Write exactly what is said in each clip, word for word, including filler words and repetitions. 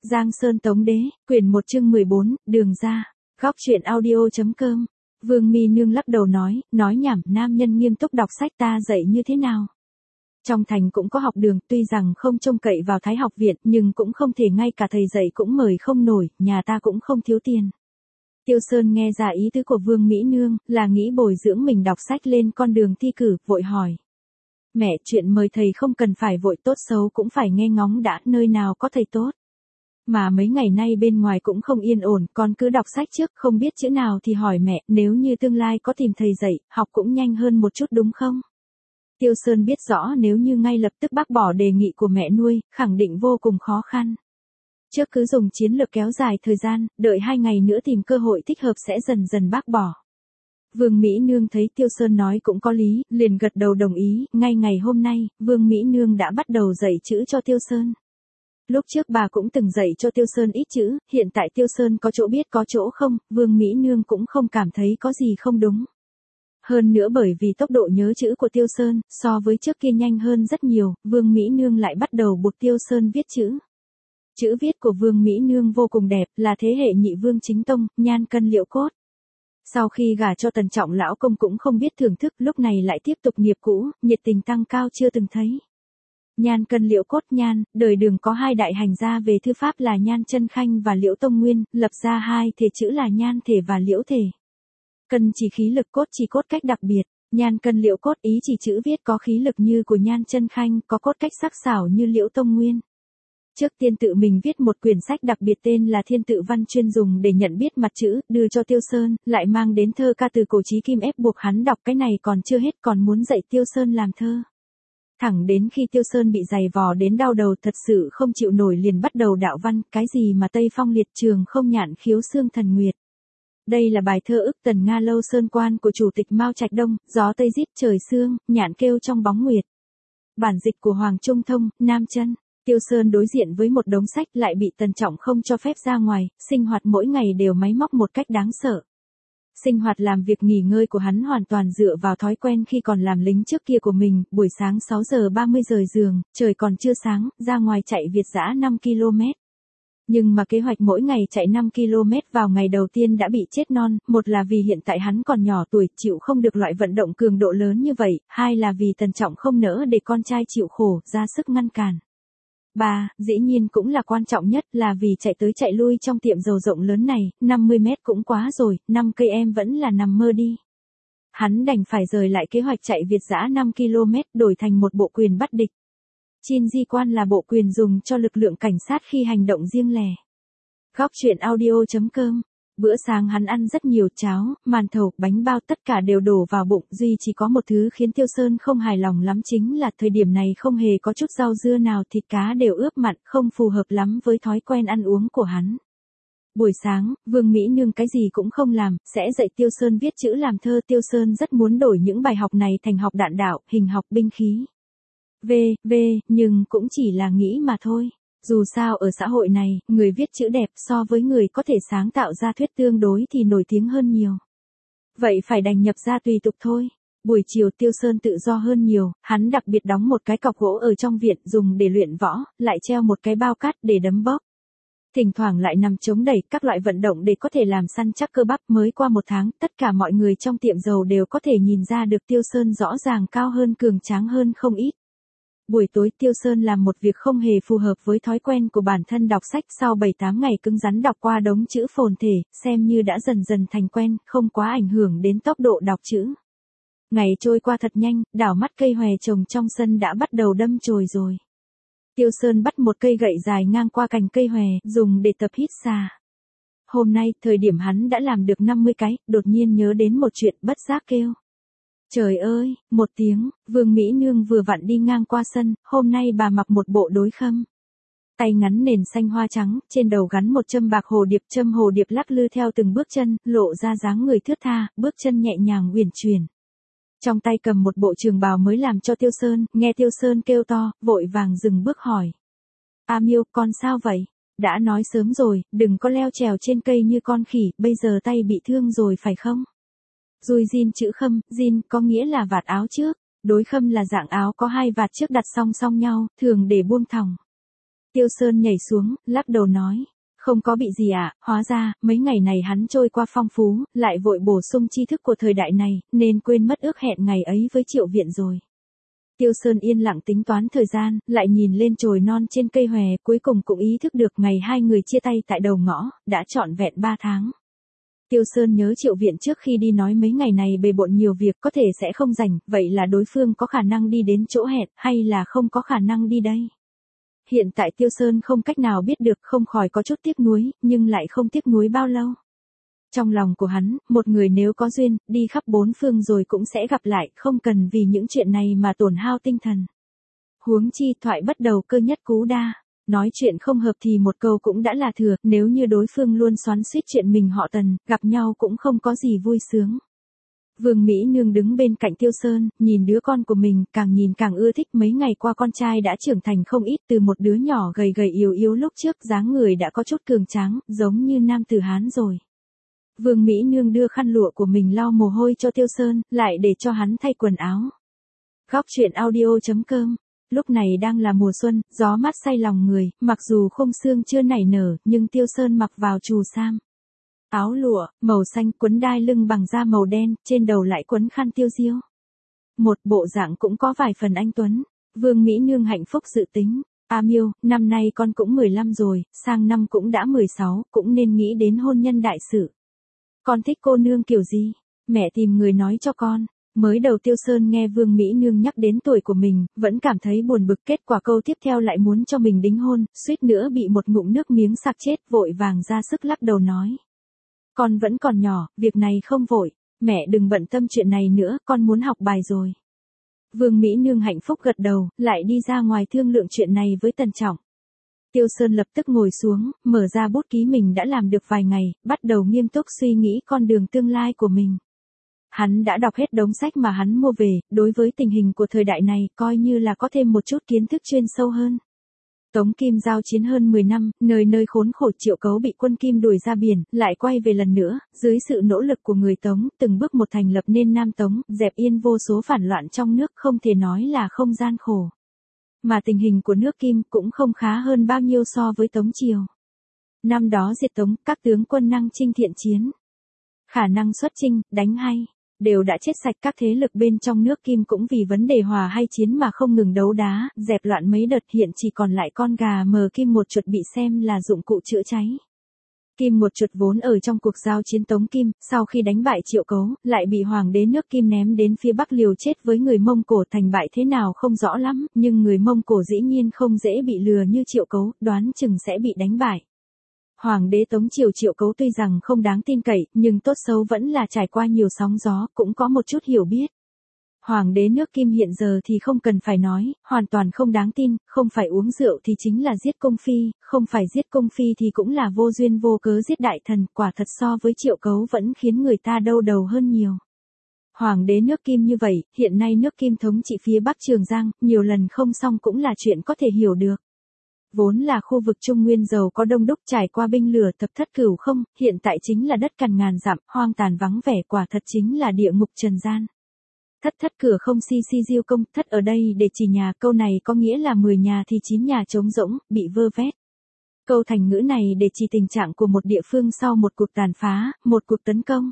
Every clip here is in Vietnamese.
Giang Sơn Tống Đế, quyển một chương mười bốn, đường ra. Góc truyện audio.com. Vương Mi Nương lắc đầu nói, nói nhảm, nam nhân nghiêm túc đọc sách ta dạy như thế nào. Trong thành cũng có học đường, tuy rằng không trông cậy vào Thái học viện, nhưng cũng không thể ngay cả thầy dạy cũng mời không nổi, nhà ta cũng không thiếu tiền. Tiêu Sơn nghe ra ý tứ của Vương Mỹ Nương, là nghĩ bồi dưỡng mình đọc sách lên con đường thi cử, vội hỏi. Mẹ, chuyện mời thầy không cần phải vội, tốt xấu cũng phải nghe ngóng đã, nơi nào có thầy tốt. Mà mấy ngày nay bên ngoài cũng không yên ổn, con cứ đọc sách trước, không biết chữ nào thì hỏi mẹ, nếu như tương lai có tìm thầy dạy, học cũng nhanh hơn một chút đúng không? Tiêu Sơn biết rõ nếu như ngay lập tức bác bỏ đề nghị của mẹ nuôi, khẳng định vô cùng khó khăn. Trước cứ dùng chiến lược kéo dài thời gian, đợi hai ngày nữa tìm cơ hội thích hợp sẽ dần dần bác bỏ. Vương Mỹ Nương thấy Tiêu Sơn nói cũng có lý, liền gật đầu đồng ý, ngay ngày hôm nay, Vương Mỹ Nương đã bắt đầu dạy chữ cho Tiêu Sơn. Lúc trước bà cũng từng dạy cho Tiêu Sơn ít chữ, hiện tại Tiêu Sơn có chỗ biết có chỗ không, Vương Mỹ Nương cũng không cảm thấy có gì không đúng. Hơn nữa bởi vì tốc độ nhớ chữ của Tiêu Sơn, so với trước kia nhanh hơn rất nhiều, Vương Mỹ Nương lại bắt đầu buộc Tiêu Sơn viết chữ. Chữ viết của Vương Mỹ Nương vô cùng đẹp, là thế hệ nhị vương chính tông, nhan cân liệu cốt. Sau khi gả cho Tần Trọng lão công cũng không biết thưởng thức, lúc này lại tiếp tục nghiệp cũ, nhiệt tình tăng cao chưa từng thấy. Nhan cân liễu cốt nhan, đời Đường có hai đại hành gia về thư pháp là Nhan Chân Khanh và Liễu Tông Nguyên, lập ra hai thể chữ là nhan thể và liễu thể. Cân chỉ khí lực, cốt chỉ cốt cách đặc biệt, nhan cân liễu cốt ý chỉ chữ viết có khí lực như của Nhan Chân Khanh, có cốt cách sắc sảo như Liễu Tông Nguyên. Trước tiên tự mình viết một quyển sách đặc biệt tên là Thiên Tự Văn chuyên dùng để nhận biết mặt chữ, đưa cho Tiêu Sơn, lại mang đến thơ ca từ cổ chí kim ép buộc hắn đọc, cái này còn chưa hết còn muốn dạy Tiêu Sơn làm thơ. Thẳng đến khi Tiêu Sơn bị giày vò đến đau đầu thật sự không chịu nổi liền bắt đầu đạo văn, cái gì mà Tây Phong liệt trường không nhạn khiếu xương thần nguyệt. Đây là bài thơ ức Tần Nga Lâu Sơn Quan của chủ tịch Mao Trạch Đông, gió Tây rít trời sương, nhạn kêu trong bóng nguyệt. Bản dịch của Hoàng Trung Thông, Nam Chân. Tiêu Sơn đối diện với một đống sách lại bị Tần Trọng không cho phép ra ngoài, sinh hoạt mỗi ngày đều máy móc một cách đáng sợ. Sinh hoạt làm việc nghỉ ngơi của hắn hoàn toàn dựa vào thói quen khi còn làm lính trước kia của mình, buổi sáng sáu giờ ba mươi rời giường, trời còn chưa sáng, ra ngoài chạy việt dã năm ki lô mét. Nhưng mà kế hoạch mỗi ngày chạy năm ki lô mét vào ngày đầu tiên đã bị chết non, một là vì hiện tại hắn còn nhỏ tuổi, chịu không được loại vận động cường độ lớn như vậy, hai là vì Tần Trọng không nỡ để con trai chịu khổ, ra sức ngăn cản. Ba, dĩ nhiên cũng là quan trọng nhất là vì chạy tới chạy lui trong tiệm dầu rộng lớn này, năm mươi mét cũng quá rồi, năm cây em vẫn là nằm mơ đi. Hắn đành phải rời lại kế hoạch chạy việt dã năm ki lô mét đổi thành một bộ quyền bắt địch. Chin di quan là bộ quyền dùng cho lực lượng cảnh sát khi hành động riêng lẻ. Góc truyện audio.com. Bữa sáng hắn ăn rất nhiều cháo, màn thầu, bánh bao tất cả đều đổ vào bụng, duy chỉ có một thứ khiến Tiêu Sơn không hài lòng lắm chính là thời điểm này không hề có chút rau dưa nào, thịt cá đều ướp mặn, không phù hợp lắm với thói quen ăn uống của hắn. Buổi sáng, Vương Mỹ Nương cái gì cũng không làm, sẽ dạy Tiêu Sơn viết chữ làm thơ. Tiêu Sơn rất muốn đổi những bài học này thành học đạn đạo, hình học binh khí. V, V, nhưng cũng chỉ là nghĩ mà thôi. Dù sao ở xã hội này, người viết chữ đẹp so với người có thể sáng tạo ra thuyết tương đối thì nổi tiếng hơn nhiều. Vậy phải đành nhập ra tùy tục thôi. Buổi chiều Tiêu Sơn tự do hơn nhiều, hắn đặc biệt đóng một cái cọc gỗ ở trong viện dùng để luyện võ, lại treo một cái bao cát để đấm bóp. Thỉnh thoảng lại nằm chống đẩy các loại vận động để có thể làm săn chắc cơ bắp. Mới qua một tháng, tất cả mọi người trong tiệm dầu đều có thể nhìn ra được Tiêu Sơn rõ ràng cao hơn, cường tráng hơn không ít. Buổi tối Tiêu Sơn làm một việc không hề phù hợp với thói quen của bản thân, đọc sách. Sau bảy tám ngày cứng rắn đọc qua đống chữ phồn thể, xem như đã dần dần thành quen, không quá ảnh hưởng đến tốc độ đọc chữ. Ngày trôi qua thật nhanh, đảo mắt cây hòe trồng trong sân đã bắt đầu đâm chồi rồi. Tiêu Sơn bắt một cây gậy dài ngang qua cành cây hòe, dùng để tập hít xà. Hôm nay, thời điểm hắn đã làm được năm mươi cái, đột nhiên nhớ đến một chuyện, bất giác kêu. Trời ơi, một tiếng, Vương Mỹ Nương vừa vặn đi ngang qua sân, hôm nay bà mặc một bộ đối khâm. Tay ngắn nền xanh hoa trắng, trên đầu gắn một châm bạc hồ điệp, châm hồ điệp lắc lư theo từng bước chân, lộ ra dáng người thướt tha, bước chân nhẹ nhàng uyển chuyển. Trong tay cầm một bộ trường bào mới làm cho Tiêu Sơn, nghe Tiêu Sơn kêu to, vội vàng dừng bước hỏi. A Miêu, con sao vậy? Đã nói sớm rồi, đừng có leo trèo trên cây như con khỉ, bây giờ tay bị thương rồi phải không? Dùi jean chữ khâm, jean có nghĩa là vạt áo trước, đối khâm là dạng áo có hai vạt trước đặt song song nhau, thường để buông thòng. Tiêu Sơn nhảy xuống, lắc đầu nói. Không có bị gì ạ, à, hóa ra, mấy ngày này hắn trôi qua phong phú, lại vội bổ sung tri thức của thời đại này, nên quên mất ước hẹn ngày ấy với Triệu Viện rồi. Tiêu Sơn yên lặng tính toán thời gian, lại nhìn lên chồi non trên cây hòe, cuối cùng cũng ý thức được ngày hai người chia tay tại đầu ngõ, đã trọn vẹn ba tháng. Tiêu Sơn nhớ Triệu Viện trước khi đi nói mấy ngày này bề bộn nhiều việc có thể sẽ không rảnh, vậy là đối phương có khả năng đi đến chỗ hẹn, hay là không có khả năng đi đây? Hiện tại Tiêu Sơn không cách nào biết được, không khỏi có chút tiếc nuối, nhưng lại không tiếc nuối bao lâu. Trong lòng của hắn, một người nếu có duyên, đi khắp bốn phương rồi cũng sẽ gặp lại, không cần vì những chuyện này mà tổn hao tinh thần. Huống chi thoại bắt đầu cơ nhất cú đa. Nói chuyện không hợp thì một câu cũng đã là thừa, nếu như đối phương luôn xoắn xuýt chuyện mình họ Tần, gặp nhau cũng không có gì vui sướng. Vương Mỹ Nương đứng bên cạnh Tiêu Sơn, nhìn đứa con của mình, càng nhìn càng ưa thích. Mấy ngày qua con trai đã trưởng thành không ít, từ một đứa nhỏ gầy gầy yếu yếu lúc trước, dáng người đã có chút cường tráng, giống như nam tử Hán rồi. Vương Mỹ Nương đưa khăn lụa của mình lau mồ hôi cho Tiêu Sơn, lại để cho hắn thay quần áo. Góc truyện audio chấm com. Lúc này đang là mùa xuân, gió mát say lòng người, mặc dù khung xương chưa nảy nở, nhưng Tiêu Sơn mặc vào trù sam. Áo lụa, màu xanh, quấn đai lưng bằng da màu đen, trên đầu lại quấn khăn tiêu diêu. Một bộ dạng cũng có vài phần anh tuấn. Vương Mỹ Nương hạnh phúc dự tính. A Miêu, năm nay con cũng mười lăm rồi, sang năm cũng đã mười sáu, cũng nên nghĩ đến hôn nhân đại sự. Con thích cô nương kiểu gì? Mẹ tìm người nói cho con. Mới đầu Tiêu Sơn nghe Vương Mỹ Nương nhắc đến tuổi của mình, vẫn cảm thấy buồn bực, kết quả câu tiếp theo lại muốn cho mình đính hôn, suýt nữa bị một ngụm nước miếng sặc chết, vội vàng ra sức lắc đầu nói. Con vẫn còn nhỏ, việc này không vội, mẹ đừng bận tâm chuyện này nữa, con muốn học bài rồi. Vương Mỹ Nương hạnh phúc gật đầu, lại đi ra ngoài thương lượng chuyện này với Tần Trọng. Tiêu Sơn lập tức ngồi xuống, mở ra bút ký mình đã làm được vài ngày, bắt đầu nghiêm túc suy nghĩ con đường tương lai của mình. Hắn đã đọc hết đống sách mà hắn mua về, đối với tình hình của thời đại này, coi như là có thêm một chút kiến thức chuyên sâu hơn. Tống Kim giao chiến hơn mười năm, nơi nơi khốn khổ, Triệu Cấu bị quân Kim đuổi ra biển, lại quay về lần nữa, dưới sự nỗ lực của người Tống, từng bước một thành lập nên Nam Tống, dẹp yên vô số phản loạn trong nước, không thể nói là không gian khổ. Mà tình hình của nước Kim cũng không khá hơn bao nhiêu so với Tống Triều. Năm đó diệt Tống, các tướng quân năng chinh thiện chiến. Khả năng xuất chinh, đánh hay, đều đã chết sạch, các thế lực bên trong nước Kim cũng vì vấn đề hòa hay chiến mà không ngừng đấu đá, dẹp loạn mấy đợt, hiện chỉ còn lại con gà mờ Kim một chuột bị xem là dụng cụ chữa cháy. Kim một chuột vốn ở trong cuộc giao chiến Tống Kim, sau khi đánh bại Triệu Cấu, lại bị hoàng đế nước Kim ném đến phía Bắc liều chết với người Mông Cổ, thành bại thế nào không rõ lắm, nhưng người Mông Cổ dĩ nhiên không dễ bị lừa như Triệu Cấu, đoán chừng sẽ bị đánh bại. Hoàng đế Tống Triều Triệu Cấu tuy rằng không đáng tin cậy, nhưng tốt xấu vẫn là trải qua nhiều sóng gió, cũng có một chút hiểu biết. Hoàng đế nước Kim hiện giờ thì không cần phải nói, hoàn toàn không đáng tin, không phải uống rượu thì chính là giết công phi, không phải giết công phi thì cũng là vô duyên vô cớ giết đại thần, quả thật so với Triệu Cấu vẫn khiến người ta đau đầu hơn nhiều. Hoàng đế nước Kim như vậy, hiện nay nước Kim thống trị phía Bắc Trường Giang, nhiều lần không xong cũng là chuyện có thể hiểu được. Vốn là khu vực Trung Nguyên giàu có đông đúc, trải qua binh lửa thập thất cửu không, hiện tại chính là đất cằn ngàn dặm, hoang tàn vắng vẻ, quả thật chính là địa ngục trần gian. Thất thất cửa không si si diêu công, thất ở đây để chỉ nhà, câu này có nghĩa là mười nhà thì chín nhà trống rỗng, bị vơ vét. Câu thành ngữ này để chỉ tình trạng của một địa phương sau một cuộc tàn phá, một cuộc tấn công.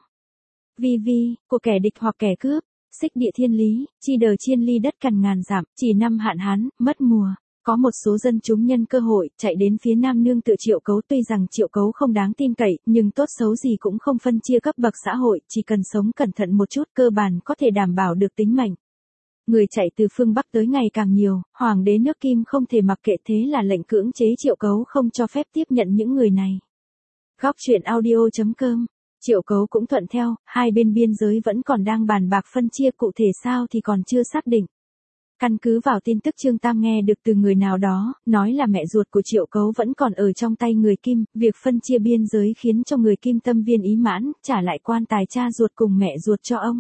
Vi vi, của kẻ địch hoặc kẻ cướp, xích địa thiên lý, chi đờ chiên ly đất cằn ngàn dặm, chỉ năm hạn hán, mất mùa. Có một số dân chúng nhân cơ hội, chạy đến phía Nam nương tựa Triệu Cấu, tuy rằng Triệu Cấu không đáng tin cậy, nhưng tốt xấu gì cũng không phân chia cấp bậc xã hội, chỉ cần sống cẩn thận một chút, cơ bản có thể đảm bảo được tính mệnh. Người chạy từ phương Bắc tới ngày càng nhiều, hoàng đế nước Kim không thể mặc kệ, thế là lệnh cưỡng chế Triệu Cấu không cho phép tiếp nhận những người này. Góc truyện audio chấm com. Triệu Cấu cũng thuận theo, hai bên biên giới vẫn còn đang bàn bạc phân chia, cụ thể sao thì còn chưa xác định. Căn cứ vào tin tức Trương Tam nghe được từ người nào đó, nói là mẹ ruột của Triệu Cấu vẫn còn ở trong tay người Kim, việc phân chia biên giới khiến cho người Kim tâm viên ý mãn, trả lại quan tài cha ruột cùng mẹ ruột cho ông.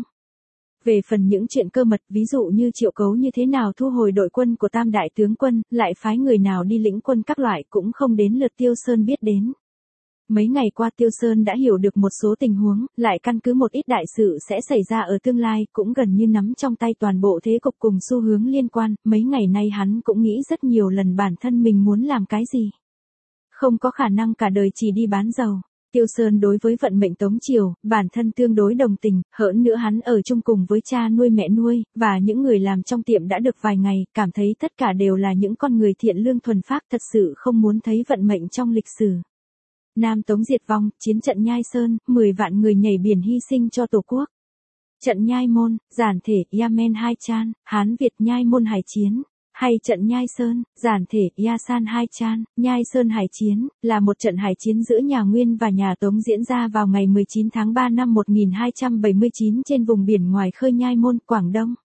Về phần những chuyện cơ mật, ví dụ như Triệu Cấu như thế nào thu hồi đội quân của Tam đại tướng quân, lại phái người nào đi lĩnh quân các loại, cũng không đến lượt Tiêu Sơn biết đến. Mấy ngày qua Tiêu Sơn đã hiểu được một số tình huống, lại căn cứ một ít đại sự sẽ xảy ra ở tương lai, cũng gần như nắm trong tay toàn bộ thế cục cùng xu hướng liên quan, mấy ngày nay hắn cũng nghĩ rất nhiều lần bản thân mình muốn làm cái gì. Không có khả năng cả đời chỉ đi bán dầu. Tiêu Sơn đối với vận mệnh Tống Triều, bản thân tương đối đồng tình, hỡn nữa hắn ở chung cùng với cha nuôi mẹ nuôi, và những người làm trong tiệm đã được vài ngày, cảm thấy tất cả đều là những con người thiện lương thuần phác, thật sự không muốn thấy vận mệnh trong lịch sử. Nam Tống diệt vong, chiến trận Nhai Sơn, mười vạn người nhảy biển hy sinh cho Tổ quốc. Trận Nhai Môn, giản thể, Yamen Hai Chan, Hán Việt Nhai Môn Hải Chiến. Hay trận Nhai Sơn, giản thể, Yasan Hai Chan, Nhai Sơn Hải Chiến, là một trận hải chiến giữa nhà Nguyên và nhà Tống diễn ra vào ngày mười chín tháng ba năm một nghìn hai trăm bảy mươi chín trên vùng biển ngoài khơi Nhai Môn, Quảng Đông.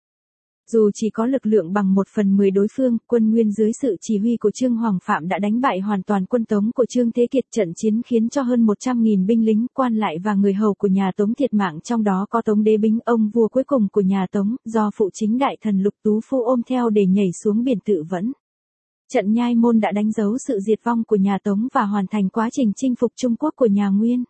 Dù chỉ có lực lượng bằng một phần mười đối phương, quân Nguyên dưới sự chỉ huy của Trương Hoàng Phạm đã đánh bại hoàn toàn quân Tống của Trương Thế Kiệt. Trận chiến khiến cho hơn một trăm nghìn binh lính, quan lại và người hầu của nhà Tống thiệt mạng, trong đó có Tống Đế Bính, ông vua cuối cùng của nhà Tống, do phụ chính đại thần Lục Tú Phu ôm theo để nhảy xuống biển tự vẫn. Trận Nhai Môn đã đánh dấu sự diệt vong của nhà Tống và hoàn thành quá trình chinh phục Trung Quốc của nhà Nguyên.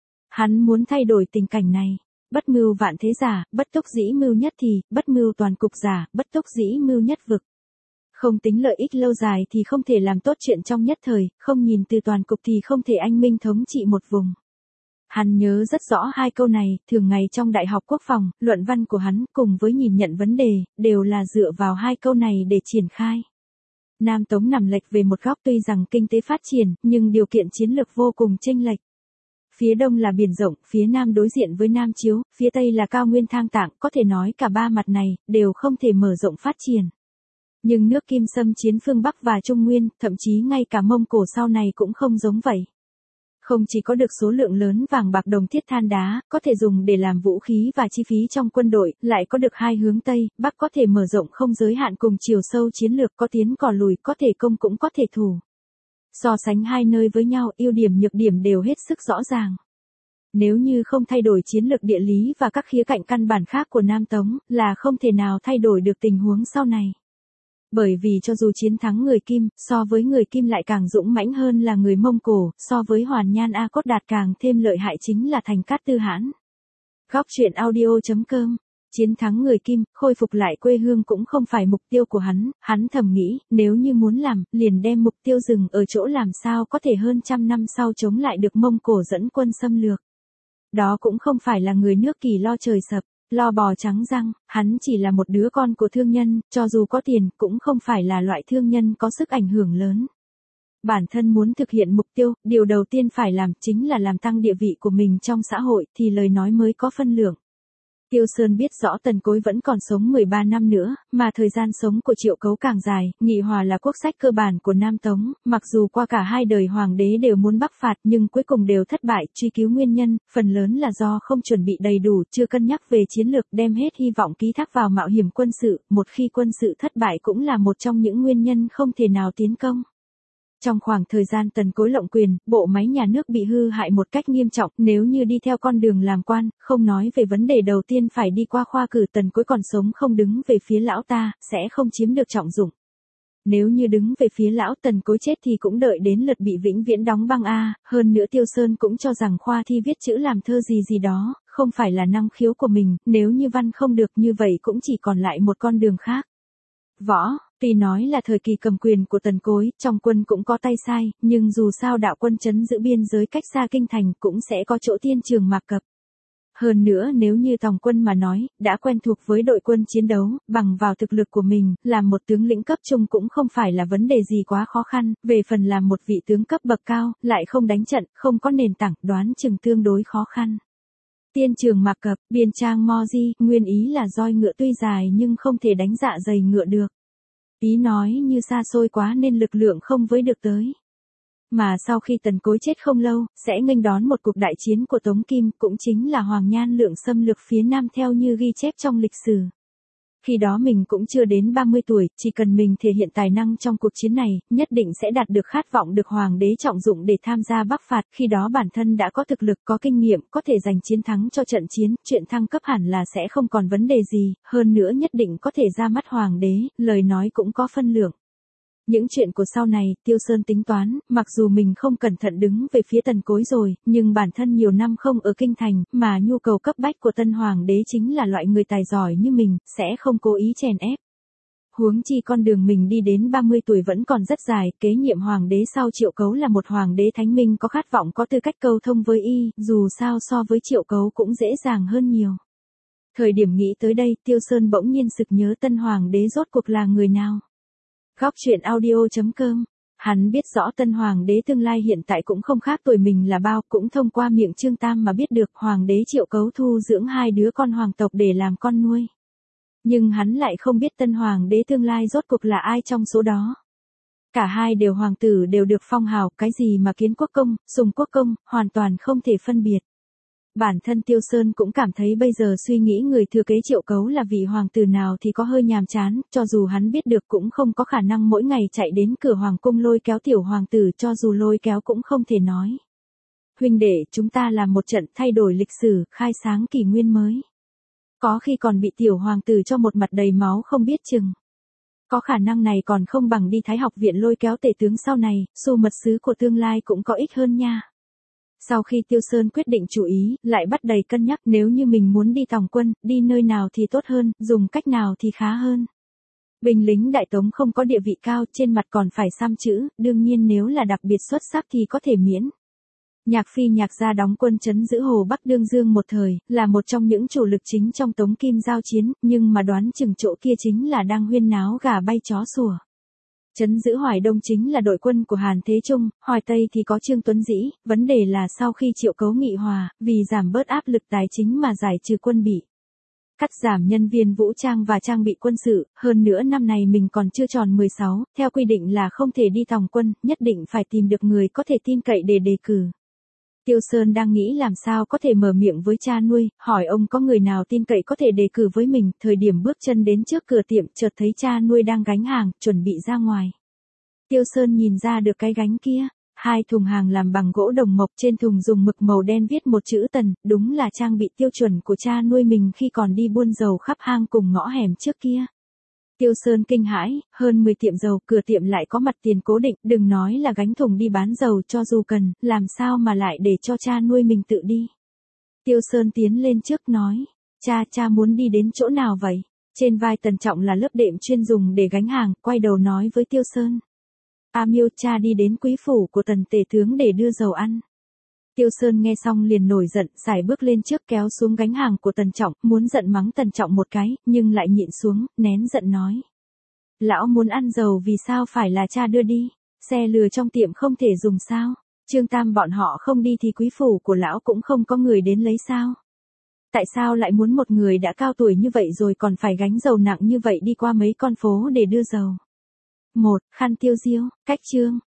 Hắn muốn thay đổi tình cảnh này. Bất mưu vạn thế giả, bất túc dĩ mưu nhất thì, bất mưu toàn cục giả, bất túc dĩ mưu nhất vực. Không tính lợi ích lâu dài thì không thể làm tốt chuyện trong nhất thời, không nhìn từ toàn cục thì không thể anh minh thống trị một vùng. Hắn nhớ rất rõ hai câu này, thường ngày trong Đại học Quốc phòng, luận văn của hắn, cùng với nhìn nhận vấn đề, đều là dựa vào hai câu này để triển khai. Nam Tống nằm lệch về một góc, tuy rằng kinh tế phát triển, nhưng điều kiện chiến lược vô cùng chênh lệch. Phía đông là biển rộng, phía nam đối diện với Nam Chiếu, phía tây là cao nguyên thang tạng, có thể nói cả ba mặt này, đều không thể mở rộng phát triển. Nhưng nước Kim xâm chiến phương Bắc và Trung Nguyên, thậm chí ngay cả Mông Cổ sau này cũng không giống vậy. Không chỉ có được số lượng lớn vàng bạc đồng thiết than đá, có thể dùng để làm vũ khí và chi phí trong quân đội, lại có được hai hướng Tây, Bắc có thể mở rộng không giới hạn cùng chiều sâu chiến lược, có tiến cò lùi, có thể công cũng có thể thủ. So sánh hai nơi với nhau, ưu điểm nhược điểm đều hết sức rõ ràng. Nếu như không thay đổi chiến lược địa lý và các khía cạnh căn bản khác của Nam Tống, là không thể nào thay đổi được tình huống sau này. Bởi vì cho dù chiến thắng người Kim, so với người Kim lại càng dũng mãnh hơn là người Mông Cổ, so với Hoàn Nhan A Cốt Đạt càng thêm lợi hại chính là Thành Cát Tư Hãn. Góc truyện audio chấm com. Chiến thắng người Kim, khôi phục lại quê hương cũng không phải mục tiêu của hắn, hắn thầm nghĩ, nếu như muốn làm, liền đem mục tiêu dừng ở chỗ làm sao có thể hơn trăm năm sau chống lại được Mông Cổ dẫn quân xâm lược. Đó cũng không phải là người nước Kỳ lo trời sập, lo bò trắng răng, hắn chỉ là một đứa con của thương nhân, cho dù có tiền, cũng không phải là loại thương nhân có sức ảnh hưởng lớn. Bản thân muốn thực hiện mục tiêu, điều đầu tiên phải làm chính là làm tăng địa vị của mình trong xã hội, thì lời nói mới có phân lượng. Tiêu Sơn biết rõ Tần Cối vẫn còn sống mười ba năm nữa, mà thời gian sống của Triệu Cấu càng dài, Nghị Hòa là quốc sách cơ bản của Nam Tống, mặc dù qua cả hai đời hoàng đế đều muốn bắc phạt nhưng cuối cùng đều thất bại, truy cứu nguyên nhân, phần lớn là do không chuẩn bị đầy đủ, chưa cân nhắc về chiến lược, đem hết hy vọng ký thác vào mạo hiểm quân sự, một khi quân sự thất bại cũng là một trong những nguyên nhân không thể nào tiến công. Trong khoảng thời gian Tần Cối lộng quyền, bộ máy nhà nước bị hư hại một cách nghiêm trọng, nếu như đi theo con đường làm quan, không nói về vấn đề đầu tiên phải đi qua khoa cử, Tần Cối còn sống không đứng về phía lão ta, sẽ không chiếm được trọng dụng. Nếu như đứng về phía lão, Tần Cối chết thì cũng đợi đến lượt bị vĩnh viễn đóng băng a, hơn nữa Tiêu Sơn cũng cho rằng khoa thi viết chữ làm thơ gì gì đó, không phải là năng khiếu của mình, nếu như văn không được như vậy cũng chỉ còn lại một con đường khác. Võ, tuy nói là thời kỳ cầm quyền của Tần Cối, trong quân cũng có tay sai, nhưng dù sao đạo quân trấn giữ biên giới cách xa kinh thành cũng sẽ có chỗ tiên trường Mạc Cập. Hơn nữa nếu như tòng quân mà nói, đã quen thuộc với đội quân chiến đấu, bằng vào thực lực của mình, làm một tướng lĩnh cấp trung cũng không phải là vấn đề gì quá khó khăn, về phần làm một vị tướng cấp bậc cao, lại không đánh trận, không có nền tảng, đoán chừng tương đối khó khăn. Tiên trường Mạc Cập, biên trang Mo Di, nguyên ý là roi ngựa tuy dài nhưng không thể đánh dạ dày ngựa được. Ý nói như xa xôi quá nên lực lượng không với được tới. Mà sau khi Tần Cối chết không lâu, sẽ nghênh đón một cuộc đại chiến của Tống Kim, cũng chính là Hoàng Nhan Lượng xâm lược phía Nam theo như ghi chép trong lịch sử. Khi đó mình cũng chưa đến ba mươi tuổi, chỉ cần mình thể hiện tài năng trong cuộc chiến này, nhất định sẽ đạt được khát vọng được Hoàng đế trọng dụng để tham gia bắc phạt, khi đó bản thân đã có thực lực, có kinh nghiệm, có thể giành chiến thắng cho trận chiến, chuyện thăng cấp hẳn là sẽ không còn vấn đề gì, hơn nữa nhất định có thể ra mắt Hoàng đế, lời nói cũng có phân lượng. Những chuyện của sau này, Tiêu Sơn tính toán, mặc dù mình không cẩn thận đứng về phía Tần Cối rồi, nhưng bản thân nhiều năm không ở kinh thành, mà nhu cầu cấp bách của Tân Hoàng đế chính là loại người tài giỏi như mình, sẽ không cố ý chèn ép. Huống chi con đường mình đi đến ba mươi tuổi vẫn còn rất dài, kế nhiệm hoàng đế sau Triệu Cấu là một hoàng đế thánh minh có khát vọng có tư cách câu thông với y, dù sao so với Triệu Cấu cũng dễ dàng hơn nhiều. Thời điểm nghĩ tới đây, Tiêu Sơn bỗng nhiên sực nhớ tân hoàng đế rốt cuộc là người nào. Góc truyện audio chấm com. Hắn biết rõ tân hoàng đế tương lai hiện tại cũng không khác tuổi mình là bao, cũng thông qua miệng Trương Tam mà biết được hoàng đế Triệu Cấu thu dưỡng hai đứa con hoàng tộc để làm con nuôi. Nhưng hắn lại không biết tân hoàng đế tương lai rốt cuộc là ai trong số đó. Cả hai đều hoàng tử đều được phong hào, cái gì mà Kiến Quốc công, Sùng Quốc công, hoàn toàn không thể phân biệt. Bản thân Tiêu Sơn cũng cảm thấy bây giờ suy nghĩ người thừa kế Triệu Cấu là vị hoàng tử nào thì có hơi nhàm chán, cho dù hắn biết được cũng không có khả năng mỗi ngày chạy đến cửa hoàng cung lôi kéo tiểu hoàng tử, cho dù lôi kéo cũng không thể nói. Huynh đệ, chúng ta làm một trận thay đổi lịch sử, khai sáng kỷ nguyên mới. Có khi còn bị tiểu hoàng tử cho một mặt đầy máu không biết chừng. Có khả năng này còn không bằng đi Thái học viện lôi kéo tể tướng sau này, xu mật sứ của tương lai cũng có ích hơn nha. Sau khi Tiêu Sơn quyết định chủ ý, lại bắt đầy cân nhắc nếu như mình muốn đi tòng quân, đi nơi nào thì tốt hơn, dùng cách nào thì khá hơn. Binh lính Đại Tống không có địa vị cao, trên mặt còn phải xăm chữ, đương nhiên nếu là đặc biệt xuất sắc thì có thể miễn. Nhạc Phi Nhạc gia đóng quân trấn giữ Hồ Bắc Đương Dương một thời, là một trong những chủ lực chính trong Tống Kim giao chiến, nhưng mà đoán chừng chỗ kia chính là đang huyên náo gà bay chó sủa. Trấn giữ Hoài Đông chính là đội quân của Hàn Thế Trung, Hoài Tây thì có Trương Tuấn Dĩ, vấn đề là sau khi Triệu Cấu nghị hòa, vì giảm bớt áp lực tài chính mà giải trừ quân bị. Cắt giảm nhân viên vũ trang và trang bị quân sự, hơn nữa năm này mình còn chưa tròn mười sáu, theo quy định là không thể đi tòng quân, nhất định phải tìm được người có thể tin cậy để đề cử. Tiêu Sơn đang nghĩ làm sao có thể mở miệng với cha nuôi, hỏi ông có người nào tin cậy có thể đề cử với mình, thời điểm bước chân đến trước cửa tiệm chợt thấy cha nuôi đang gánh hàng, chuẩn bị ra ngoài. Tiêu Sơn nhìn ra được cái gánh kia, hai thùng hàng làm bằng gỗ đồng mộc, trên thùng dùng mực màu đen viết một chữ Tần, đúng là trang bị tiêu chuẩn của cha nuôi mình khi còn đi buôn dầu khắp hang cùng ngõ hẻm trước kia. Tiêu Sơn kinh hãi, hơn mười tiệm dầu, cửa tiệm lại có mặt tiền cố định, đừng nói là gánh thùng đi bán dầu cho dù cần, làm sao mà lại để cho cha nuôi mình tự đi. Tiêu Sơn tiến lên trước nói, cha cha muốn đi đến chỗ nào vậy? Trên vai Tần Trọng là lớp đệm chuyên dùng để gánh hàng, quay đầu nói với Tiêu Sơn. A Miêu, cha đi đến quý phủ của Tần tể tướng để đưa dầu ăn. Tiêu Sơn nghe xong liền nổi giận, sải bước lên trước kéo xuống gánh hàng của Tần Trọng, muốn giận mắng Tần Trọng một cái, nhưng lại nhịn xuống, nén giận nói. Lão muốn ăn dầu vì sao phải là cha đưa đi, xe lừa trong tiệm không thể dùng sao, Trương Tam bọn họ không đi thì quý phủ của lão cũng không có người đến lấy sao. Tại sao lại muốn một người đã cao tuổi như vậy rồi còn phải gánh dầu nặng như vậy đi qua mấy con phố để đưa dầu. Một, khăn tiêu diêu, cách chương.